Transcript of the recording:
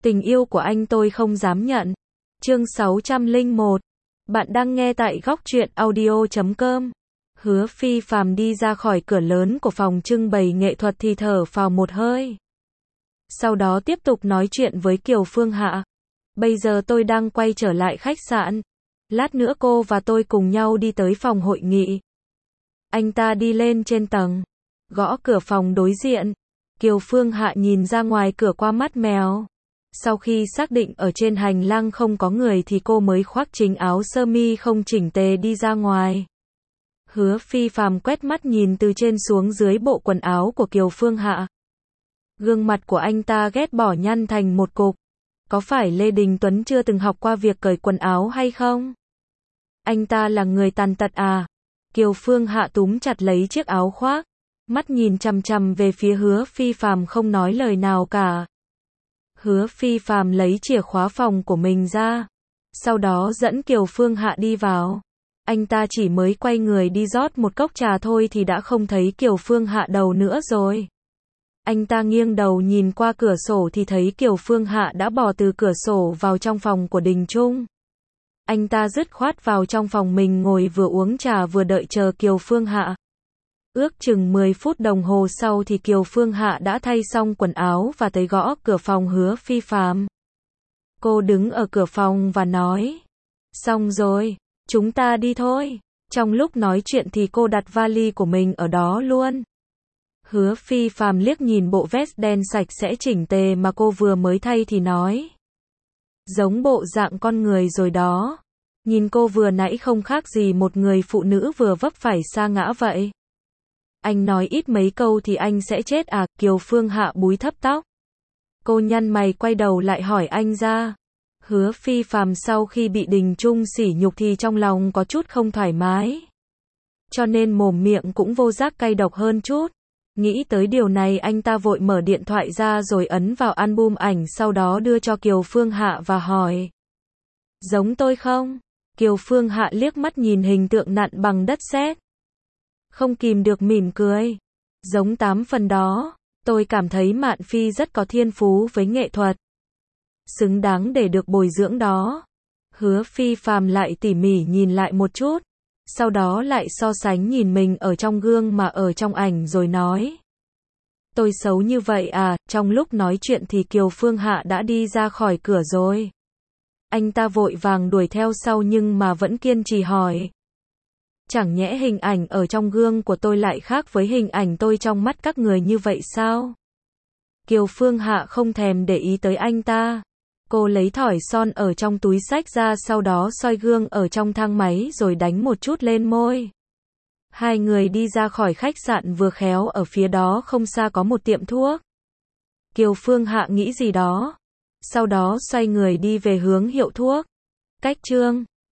Tình yêu của anh tôi không dám nhận. Chương 601. Bạn đang nghe tại góc truyện audio.com. Hứa Phi Phàm đi ra khỏi cửa lớn của phòng trưng bày nghệ thuật thì thở phào một hơi. Sau đó tiếp tục nói chuyện với Kiều Phương Hạ. Bây giờ tôi đang quay trở lại khách sạn. Lát nữa cô và tôi cùng nhau đi tới phòng hội nghị. Anh ta đi lên trên tầng, gõ cửa phòng đối diện. Kiều Phương Hạ nhìn ra ngoài cửa qua mắt mèo. Sau khi xác định ở trên hành lang không có người thì cô mới khoác chính áo sơ mi không chỉnh tề đi ra ngoài. Hứa Phi Phàm quét mắt nhìn từ trên xuống dưới bộ quần áo của Kiều Phương Hạ. Gương mặt của anh ta ghét bỏ nhăn thành một cục. Có phải Lê Đình Tuấn chưa từng học qua việc cởi quần áo hay không? Anh ta là người tàn tật à? Kiều Phương Hạ túm chặt lấy chiếc áo khoác, mắt nhìn chằm chằm về phía Hứa Phi Phàm không nói lời nào cả. Hứa Phi Phàm lấy chìa khóa phòng của mình ra, sau đó dẫn Kiều Phương Hạ đi vào. Anh ta chỉ mới quay người đi rót một cốc trà thôi thì đã không thấy Kiều Phương Hạ đâu nữa rồi. Anh ta nghiêng đầu nhìn qua cửa sổ thì thấy Kiều Phương Hạ đã bò từ cửa sổ vào trong phòng của Đình Trung. Anh ta dứt khoát vào trong phòng mình ngồi vừa uống trà vừa đợi chờ Kiều Phương Hạ. Ước chừng 10 phút đồng hồ sau thì Kiều Phương Hạ đã thay xong quần áo và tới gõ cửa phòng Hứa Phi Phàm. Cô đứng ở cửa phòng và nói: "Xong rồi, chúng ta đi thôi." Trong lúc nói chuyện thì cô đặt vali của mình ở đó luôn. Hứa Phi Phàm liếc nhìn bộ vest đen sạch sẽ chỉnh tề mà cô vừa mới thay thì nói: "Giống bộ dạng con người rồi đó. Nhìn cô vừa nãy không khác gì một người phụ nữ vừa vấp phải sa ngã vậy." Anh nói ít mấy câu thì anh sẽ chết à? Kiều Phương Hạ búi thấp tóc. Cô nhăn mày quay đầu lại hỏi anh ra. Hứa Phi Phàm sau khi bị Đình Trung sỉ nhục thì trong lòng có chút không thoải mái. Cho nên mồm miệng cũng vô giác cay độc hơn chút. Nghĩ tới điều này anh ta vội mở điện thoại ra rồi ấn vào album ảnh sau đó đưa cho Kiều Phương Hạ và hỏi: "Giống tôi không?" Kiều Phương Hạ liếc mắt nhìn hình tượng nặn bằng đất sét, không kìm được mỉm cười. "Giống 8 phần đó, tôi cảm thấy Mạn Phi rất có thiên phú với nghệ thuật. Xứng đáng để được bồi dưỡng đó." Hứa Phi Phàm lại tỉ mỉ nhìn lại một chút, sau đó lại so sánh nhìn mình ở trong gương mà ở trong ảnh rồi nói: "Tôi xấu như vậy à?" Trong lúc nói chuyện thì Kiều Phương Hạ đã đi ra khỏi cửa rồi. Anh ta vội vàng đuổi theo sau nhưng mà vẫn kiên trì hỏi: "Chẳng nhẽ hình ảnh ở trong gương của tôi lại khác với hình ảnh tôi trong mắt các người như vậy sao?" Kiều Phương Hạ không thèm để ý tới anh ta. Cô lấy thỏi son ở trong túi xách ra sau đó soi gương ở trong thang máy rồi đánh một chút lên môi. Hai người đi ra khỏi khách sạn vừa khéo ở phía đó không xa có một tiệm thuốc. Kiều Phương Hạ nghĩ gì đó, sau đó xoay người đi về hướng hiệu thuốc. Cách chương